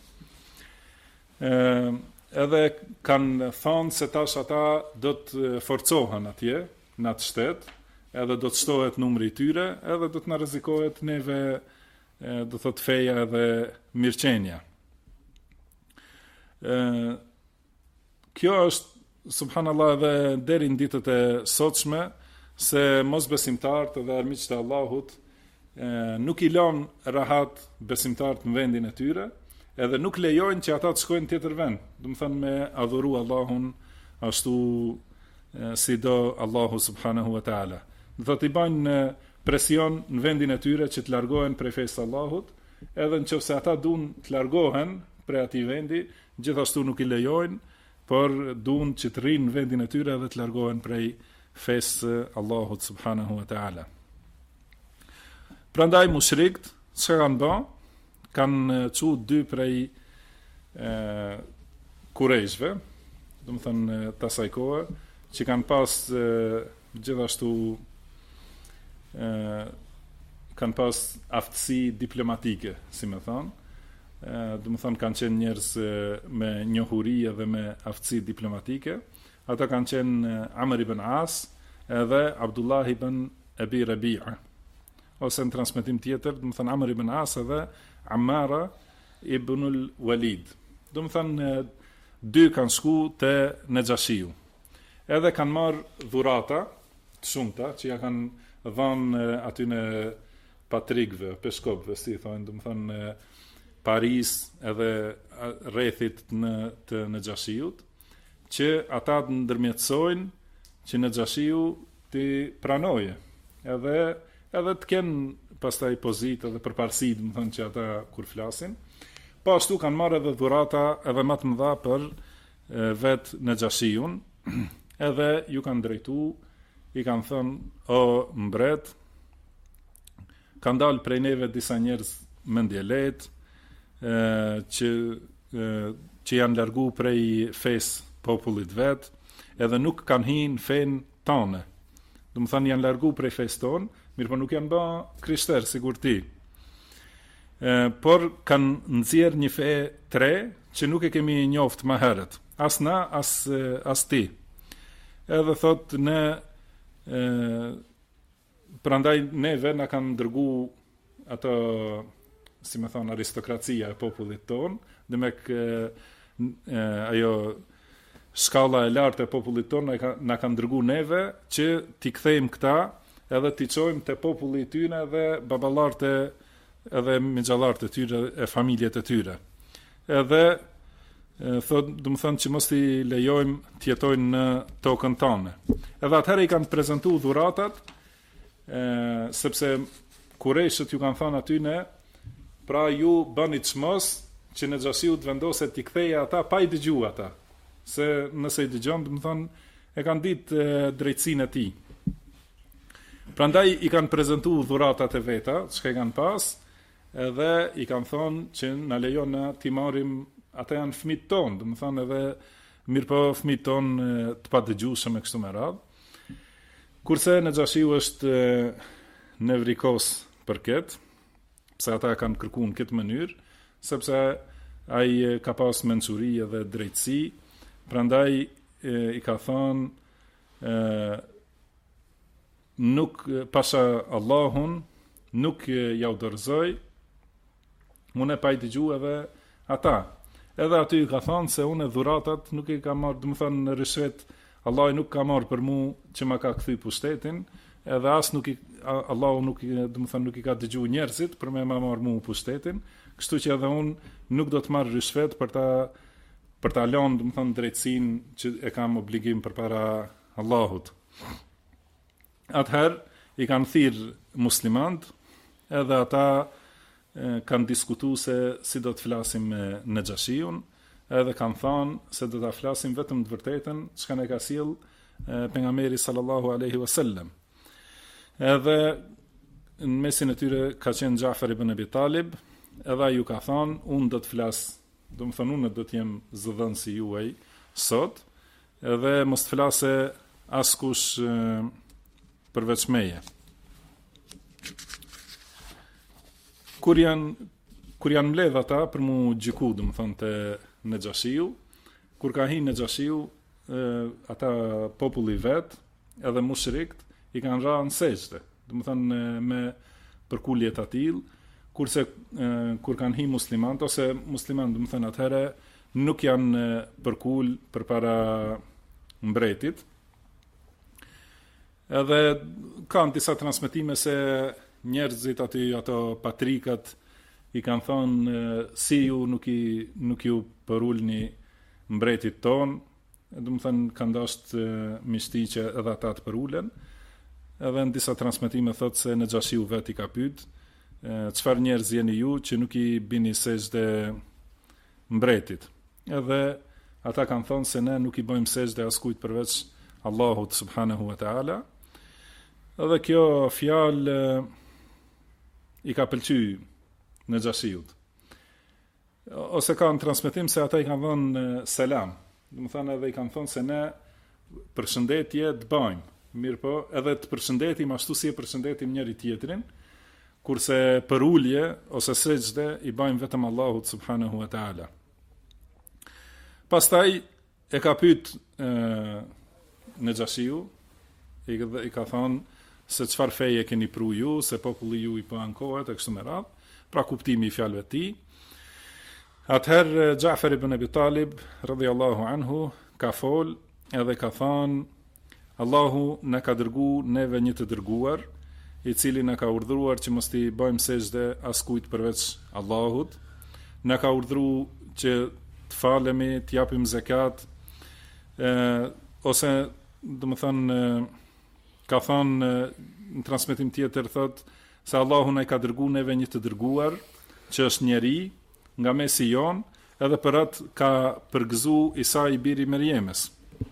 Edhe kanë thonë se tash ata do të forcohen atje në atë shtet, edhe do të shtohet numri i tyre, edhe do të na rrezikohet neve, do thot feja edhe mirëqenia. Kjo është subhanallahu edhe deri në ditët e sotshme, se mosbesimtarët dhe armiqtë e Allahut nuk i lënë rahat besimtarët në vendin e tyre, edhe nuk lejojnë që ata të shkojnë tjetër vend, do të thënë me adhuru Allahun ashtu si do Allahu subhanahu wa taala. Do të i bajnë presion në vendin e tyre që të largohen prej fesë së Allahut, edhe nëse ata duan të largohen prej atij vendi, gjithashtu nuk i lejojnë, por duan që të rrinë në vendin e tyre edhe të largohen prej fesë së Allahut subhanahu wa taala. Prandaj mushrikët çka kanë bërë, kanë çu dy prej kurejshve, do të thënë të asaj kohe, që kanë pas gjithashtu kanë pas aftësi diplomatike, si më thonë, do të thënë kanë qenë njerëz me njohuri edhe me aftësi diplomatike. Ata kanë qenë Amr ibn As edhe Abdullah ibn Abi Rabi'a, ose në transmetim tjetër, do të thënë Amr ibn As edhe Ammara ibnul Walid. Do të thënë dy kanë shku te Nejashiu. Edhe kanë marrë dhurata, të shumta që ja kanë dhënë aty në patrikëve, peshkopëve, si thonë, do të thonë Paris edhe rrethit të Naxhashiut, që ata të ndërmjetësojnë që Naxhashiu të pranoje, edhe të kenë pastaj pozitë edhe përparësi, do të thonë që ata kur flasin. Po ashtu kanë marrë edhe dhurata edhe më të mëdha për vetë Naxhashiun, edhe ju kanë drejtu, i kanë thënë, o mbret, kanë dalë prej neve disa njerëz mendje lehtë, që janë largu prej fesë popullit vet, edhe nuk kanë hinë fenë tonë. Do të thënë janë largu prej fesë tonë, mirë po nuk janë bë krishterë sigur ti. Por kanë nxjerr një fe tre që nuk e kemi njoftë më herët, as na, as ti. Edhe thot ne prandaj neve na kanë dërgu ato, si më thon, aristokracia e popullit ton, demek ajo shkalla e lartë e popullit ton na kanë dërgu neve që t'i kthejmë këta edhe t'i çojmë te populli i tyre dhe baballartë edhe mixhallarët e tyre e familjet e tyre. Edhe thot, do të thonë që mos i lejojmë të jetojnë në tokën tonë. Edhe atëherë i kanë prezantuar dhuratat, sepse kurejshët ju kanë thënë aty ne, pra ju bëni çmos që Naxhashiu të vendoset t'i kthejë ata pa i dëgjuar ata, se nëse i dëgjon, do të thonë e kanë ditë drejtsinë e tij. Prandaj i kanë prezantuar dhuratat e veta, çka kanë pas, edhe i kanë thonë që na lejon na t'i marrim, ata janë fëmijët tonë, do të thonë edhe mirë po fëmijët tonë të padëgjueshëm e kështu me radhë. Kurse Naxhashiu është nevrikos për këtë, pse ata kanë kërkuar në këtë mënyrë, sepse ai ka pas mençuri edhe drejtësi, prandaj i ka thonë nuk pasha Allahun, nuk ja u dorëzoj, unë e pa i dëgju edhe ata. Edhe aty i ka thonë se unë dhuratat nuk i ka marrë, do të thonë në rishvet, Allah nuk ka marrë për mu që ma ka kthy pushtetin, edhe as Allahu nuk i ka dëgju njerëzit për me ma marrë mu pushtetin, kështu që edhe unë nuk do të marrë rishvet për ta lënë, do të thonë, drejtësinë që e kam obligim përpara Allahut. Atëherë i kanë thirrë muslimant, edhe ata kanë diskutuar se si do të flasim me Naxhashiun, edhe kanë thënë se do ta flasim vetëm të vërtetën, çka ne ka sjell pejgamberi sallallahu alaihi wasallam. Edhe në mesin e tyre ka qenë Xhafar ibn Abi Talib, edhe ai ju ka thënë, unë do të flas, do të thonë unë do të jem zëdhën si juaj sot, edhe mos të flase askush përveç meje. Kur janë mbledh ata për mu gjiku, do të thonë, te Naxhashiu, kur ka hinë Naxhashiu, ata populli vet, edhe mushrikt i kanë rënë në sejdë, do të thonë me përkulje të tillë, kurse kur kanë hinë muslimanët ose muslimanët, do të thonë atëherë nuk janë përkul përpara mbretit. Edhe kanë disa transmetime se njerëzit aty, ato patrikat, i kanë thonë si ju nuk ju përulni mbretit ton, do të thënë kanë dashur mishti që edhe ata të përulen. Edhe në disa transmetime thotë se Naxhashiu vet i ka pyet, çfarë njerëz jeni ju që nuk i bini sejdë mbretit. Edhe ata kanë thonë se ne nuk i bëjmë sejdë askujt përveç Allahut subhanahu wa taala. Edhe kjo fjalë i ka pëlqyer Naxhashiut. Ose kanë transmetim se ata i kanë dhënë selam. Do të thonë edhe i kanë thonë se ne përshëndetje të bëjmë. Mirë po, edhe të përshëndetim ashtu si e përshëndetim njëri tjetrin, kurse për ulje ose sejdë i bëjmë vetëm Allahut subhanahu wa taala. Pastaj e ka pyet Naxhashiu, i ka thonë se çfarë feje keni pru ju, se populli ju i po ankohet e kështu me radhë, pra kuptimi i fjalëve të tij. Atëherë Xhafar ibn Abi Talib radhiyallahu anhu ka fol edhe ka thonë, Allahu na ka dërgu neve një të dërguar, i cili na ka urdhëruar që mos t'i bëjmë sejdë askujt përveç Allahut, na ka urdhëruar që të falemi, të japim zakat, ose domethënë ka thënë në transmetim tjetër thot se Allahu na ka dërguar neve një të dërguar që është njeri nga mesi jon, edhe për atë ka përgëzu Isa i biri Merjemes.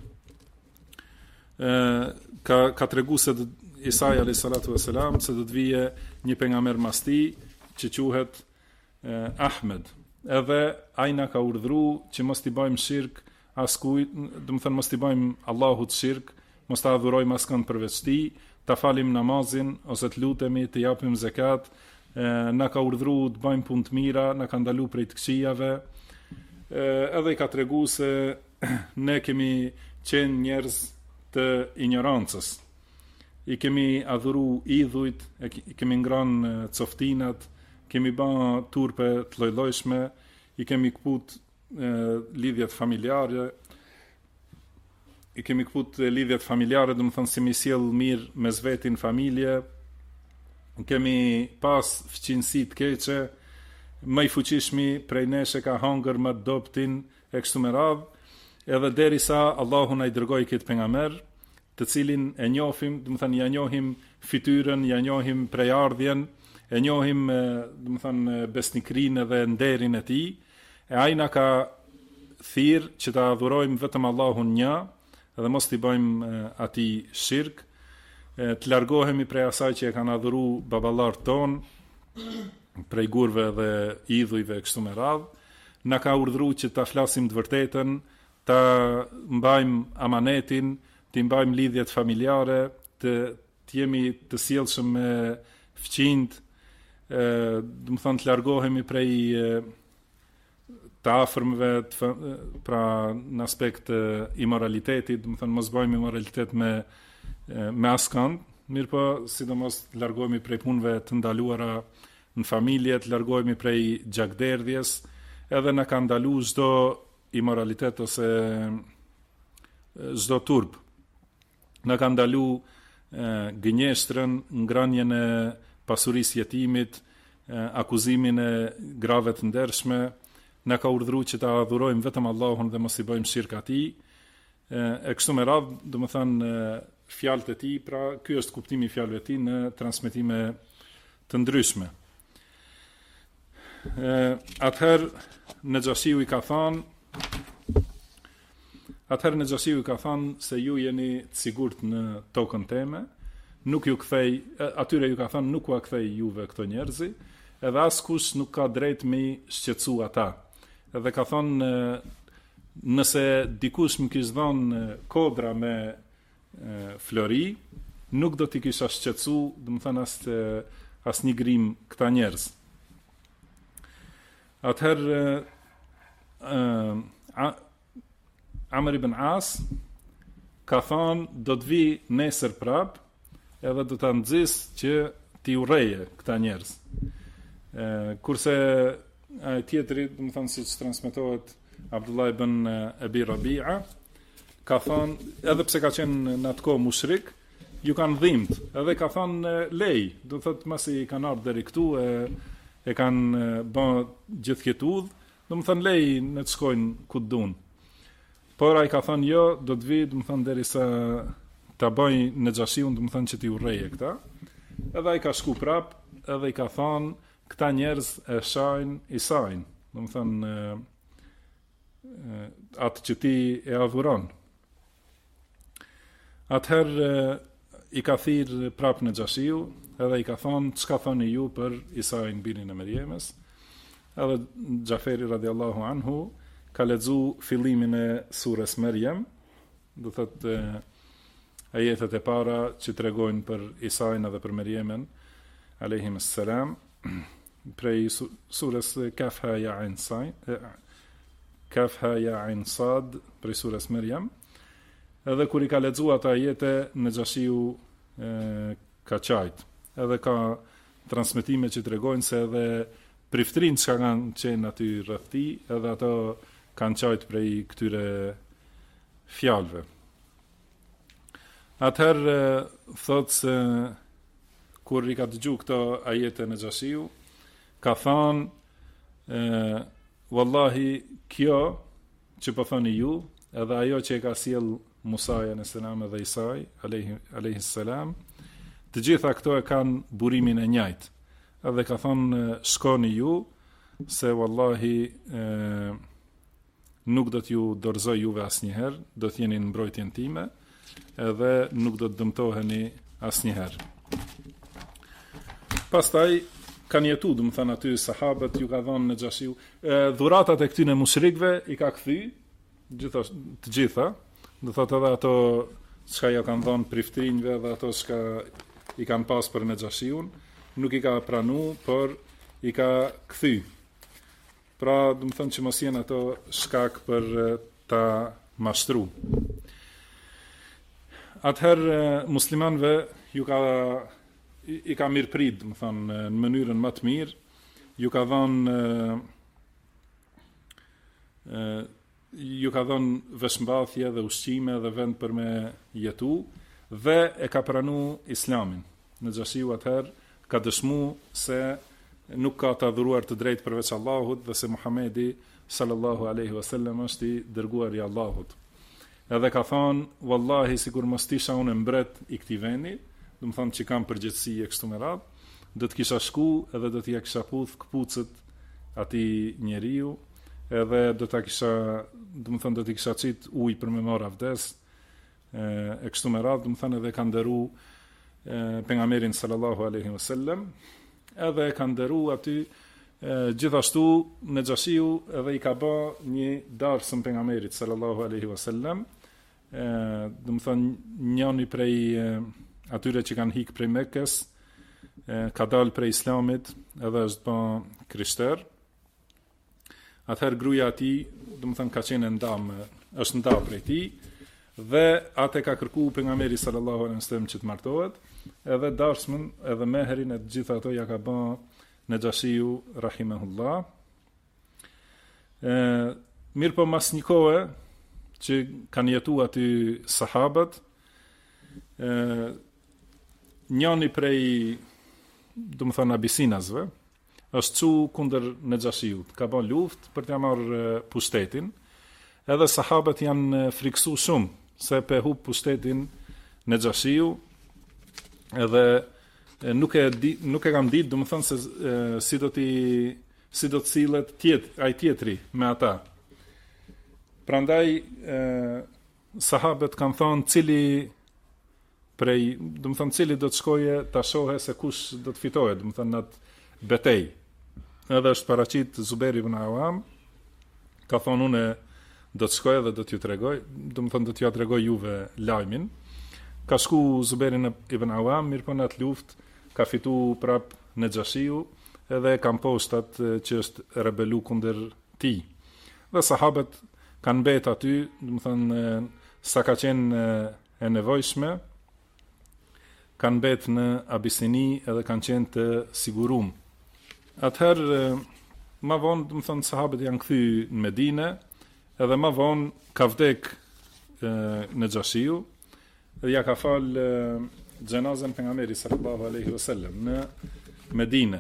Ka tregu se Isa alayhi salatu vesselam se do të vije një pejgamber mas tij që quhet Ahmed. Edhe ai na ka urdhëruar që mos t'i bëjmë shirk askujt, do të thënë mos t'i bëjmë Allahut shirk, mos ta adhurojmë askënd përveç tij, ta falim namazin ose të lutemi, të japim zakat, na ka urdhëruar të bëjmë punë të mira, na ka ndaluar prej të këqijave. Edhe i ka tregu se ne kemi qenë njerëz të ignorancës. I kemi adhuru idhujt, i kemi ngrënë coftinat, kemi bërë turpe të lloj-llojshme, i kemi kput lidhjet familjare, do të thënë si mi sjell mirë mes vetin familje, kemi pas fqinësi të keqe, më i fuqishmi prej nesh e ka hangër më doptin e kështu me radhë, edhe derisa Allahu na i dërgoi këtë pejgamber, të cilin e njohim, do të thënë ja njohim fytyrën, ja njohim prejardhjen, e njohim, do të thënë besnikrinë dhe nderin e tij, e ai na ka thirr që ta adhurojmë vetëm Allahun një, edhe mos t'i bëjmë atij shirk, të largohemi prej asaj që e kanë adhuru baballarët ton, prej gurve dhe idhujve kështu me radhë, na ka urdhëruar që ta flasim të vërtetën, ta mbajmë amanetin, të mbajmë lidhjet familjare, të jemi të sjellshëm me fëmijët, do të thonë të largohemi prej të afërmëve, pra në aspekt imoralitetit, do të thonë mos bëjmë imoralitet me askënd, mirë po sidomos të largohemi prej punëve të ndaluara në familje, të largohemi prej gjakderdhjes, edhe na ka ndaluar çdo imoralitet ose çdo turp. Na ka ndaluar gënjeshtrën, ngrënien e pasurisë jetimit, akuzimin e grave të ndershme, na ka urdhëruar që ta adhurojmë vetëm Allahun dhe mos i bëjmë shirk atij. E kështu me radhë, do të thënë fjalët e tij, pra ky është kuptimi i fjalëve të tij në transmetime të ndryshme. Atëherë Nexhashiu i ka thënë se ju jeni të sigurt në tokën time, nuk ju kthej, atyre ju ka thënë nuk u kthej juve këto njerëzi, edhe askush nuk ka drejt me shqetësu ata. Edhe ka thënë nëse dikush më kishte dhënë kodra me flori, nuk do t'i kisha shqetësu, do të thënë as një grim këta njerëz. Atëherë Amr ibn As ka thonë do të vi nesër prap, edhe do ta nxjis që t'i urreje këta njerëz. Kurse tjetri, do të thonë siç transmetohet Abdullah ibn Abi Rabi'a, ka thonë, edhe pse ka qenë në atë kohë mushrik, ju kanë dhimbt, edhe ka thonë lej, do thotë masi kanë ardhur deri këtu e kanë bën gjithë këtë udhë, do të thonë lej në të shkojnë ku duan. Por ai ka thënë jo, do të vi, do të thonë derisa ta bëj Nexhashiun, do të thonë që ti urreje këta. Edhe ai ka shku prap, edhe i ka thënë këta njerëz e shajnë Isain, do të thonë atë që ti e adhuron. Atëherë i ka thirr prap Nexhashiu, edhe i ka thonë çka thoni ju për Isain birin e Merjemes. Edhe Xhaferi radiallahu anhu ka lexu fillimin e surës Merjem, do thotë ajetet e para që tregojnë për Isain edhe për Merjemen alayhimus salam, prej surës Kafha ya Ain Sad, prej surës Merjem. Edhe kur i ka lexuar ata ajete, Nexhashiu ka qajt. Edhe ka transmetime që tregojnë se edhe priftrin që kanë qenë aty rreth tij, edhe ato kanë qajt prej këtyre fjalëve. Atëherë thotë se kur I ka dëgju këto ajete në Gjashiu, ka thonë, wallahi kjo që po thoni ju, edhe ajo që e ka sjell Musaja në selam edhe Isai alayhi salam, të gjitha këto e kanë burimin e njëjtë. Edhe ka thonë shkoni ju, se wallahi nuk do t'ju dorëzoj juve asnjëherë, do t'jeni në mbrojtjen time, edhe nuk do të dëmtoheni asnjëherë. Pastaj kanë jetu, do të thënë aty sahabët ju ka dhënë në Gjashiu, dhuratat e këtyre mushrikëve I ka kthy, të gjitha, do thotë edhe ato çka ja kanë dhënë priftrinjve dhe ato çka I kanë pas për në Gjashiun, nuk I ka pranu, por I ka kthy. Pra, do të thënë që mos jenë ato shkak për ta mashtru. Atëherë muslimanëve I ka mirëprit, do të thënë në mënyrën më të mirë, ju ka dhënë veshmbathje dhe ushqime dhe vend për me jetu, dhe e ka pranu Islamin. Në Gjashiu atëherë ka dëshmu se nuk ka të adhuruar të drejtë përveç Allahut dhe se Muhamedi sallallahu alaihi wasallam është I dërguar I Allahut. Edhe ka thonë, wallahi sikur mos tisha unë mbret I këtij vendi, do të thonë që kam përgjegjësi e kështu me radhë, do të kisha shku edhe do t'ia kisha puth kpucët atij njeriu, edhe do t'i kisha qit ujë për me marr avdes, e kështu me radhë, do të thonë edhe ka nderu pejgamberin sallallahu alaihi wasallam, edhe ka nderu aty gjithashtu në Gjashiu edhe I ka bë një darsëm pejgamberit sallallahu alaihi wasallam, do të thonë njëri prej atyre që kanë hik prej Mekës, ka dalë prej Islamit edhe është bë krishter. Atëherë gruaja e tij, do të thënë ka qenë është nda prej tij, dhe atë ka kërkuar pejgamberi sallallahu alaihi wasallam që të martohet, edhe darsmën edhe meherin e të gjitha ato ja ka bën në Gjashiu rahimahullah. Mirë po mas një kohe që kanë jetu aty sahabët, njëni prej, do të thënë abisinasve, është çu kundër në Gjashiu, ka bën luftë për t'ia marrë pushtetin, edhe sahabët janë friksu shumë se pe hub pushtetin në Gjashiu, edhe nuk e kam ditë, do të thënë se si do të sillet ai tjetri me ata. Prandaj sahabët kanë thonë cili do të shkoje ta shohë se kush do të fitoje, do të thënë në atë betejë. Edhe është paraqit Zuberi ibn Awam, ka thonë unë do të shkoj dhe do t'ju tregoj, do të thënë do t'ju tregoj juve lajmin. Ka shku Zuberi ibn Awam, mirë po në atë luftë ka fitu prap në Gjashiu, edhe kam postat që është rebelu kundër tij. Dhe sahabët kanë mbet aty, do të thënë sa ka qenë e nevojshme, kanë mbet në Abisini edhe kanë qenë të sigurum. Atëherë, ma vonë, do të thënë sahabët janë kthy në Medinë, edhe ma vonë ka vdek në Gjashiu, dhe ja ka falë xhenazën pejgamberit sallallahu alaihi wasallam në Medinë.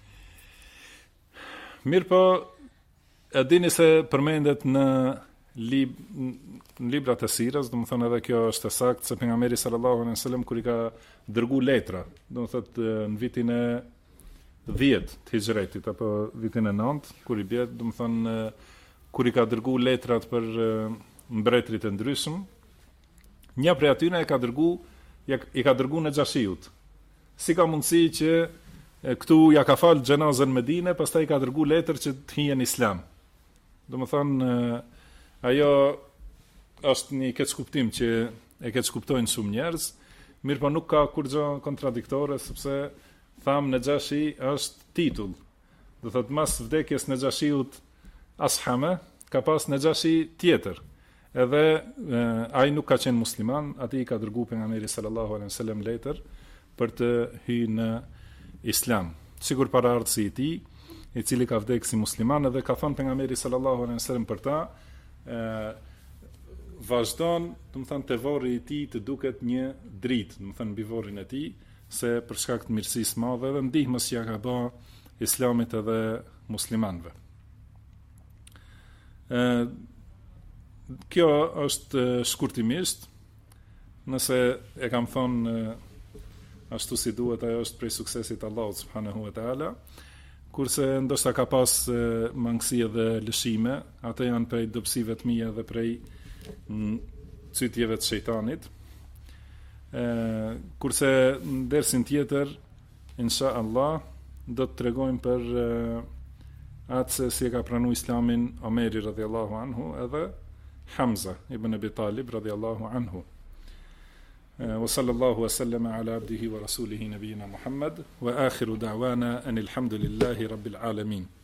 Mirë po, e dini se përmendet në librat e sirës, do të thonë edhe kjo është e saktë, se pejgamberi sallallahu alaihi wasallam kur I ka dërgu letra, do të thotë në vitin e 10 të hijretit apo vitin e 9, kur I bie, do të thonë kur I ka dërgu letrat për mbretërit e ndryshëm, një prej atyre I ka dërgu në Gjashiut. Si ka mundësi që këtu ja ka falë xhenazën në Medinë, pastaj I ka dërgu letër që të hijen Islam. Do të thonë ajo është një keqkuptim që e keqkuptojnë shumë njerëz, mirë po nuk ka kur gjë kontradiktore, sepse tham në Gjashi është titull. Do thotë mas vdekjes në Gjashiut Ashame, ka pas në Gjashi tjetër. Edhe ai nuk ka qenë musliman, ati I ka dërgu pejgamberi sallallahu alaihi wasallam letër për të hyrë në Islam. Sigur paraardhësi I tij, I cili ka vdekur si musliman, edhe ka thënë pejgamberi sallallahu alaihi wasallam për ta, vazhdon, do të thënë te varri i tij të duket një dritë, do të thënë mbi varrin e tij, se për shkak të mirësisë madhe dhe ndihmës që ja ka bë Islamit edhe muslimanëve. Kjo është shkurtimisht, nëse e kam thonë ashtu si duhet, ajo është prej suksesit Allahut subhanahu wa taala. Kurse ndoshta ka pas mangësi edhe lëshime, ato janë prej dobësive të mia dhe prej cytjeve të shejtanit. Kurse në dersin tjetër, insha Allah, do të tregojmë për atë se si e ka pranu Islamin Omeri radhiyallahu anhu edhe Hamza ibn Abi Talib radhiyallahu anhu. وصلى الله وسلم على عبده ورسوله نبينا محمد وآخر دعوانا أن الحمد لله رب العالمين.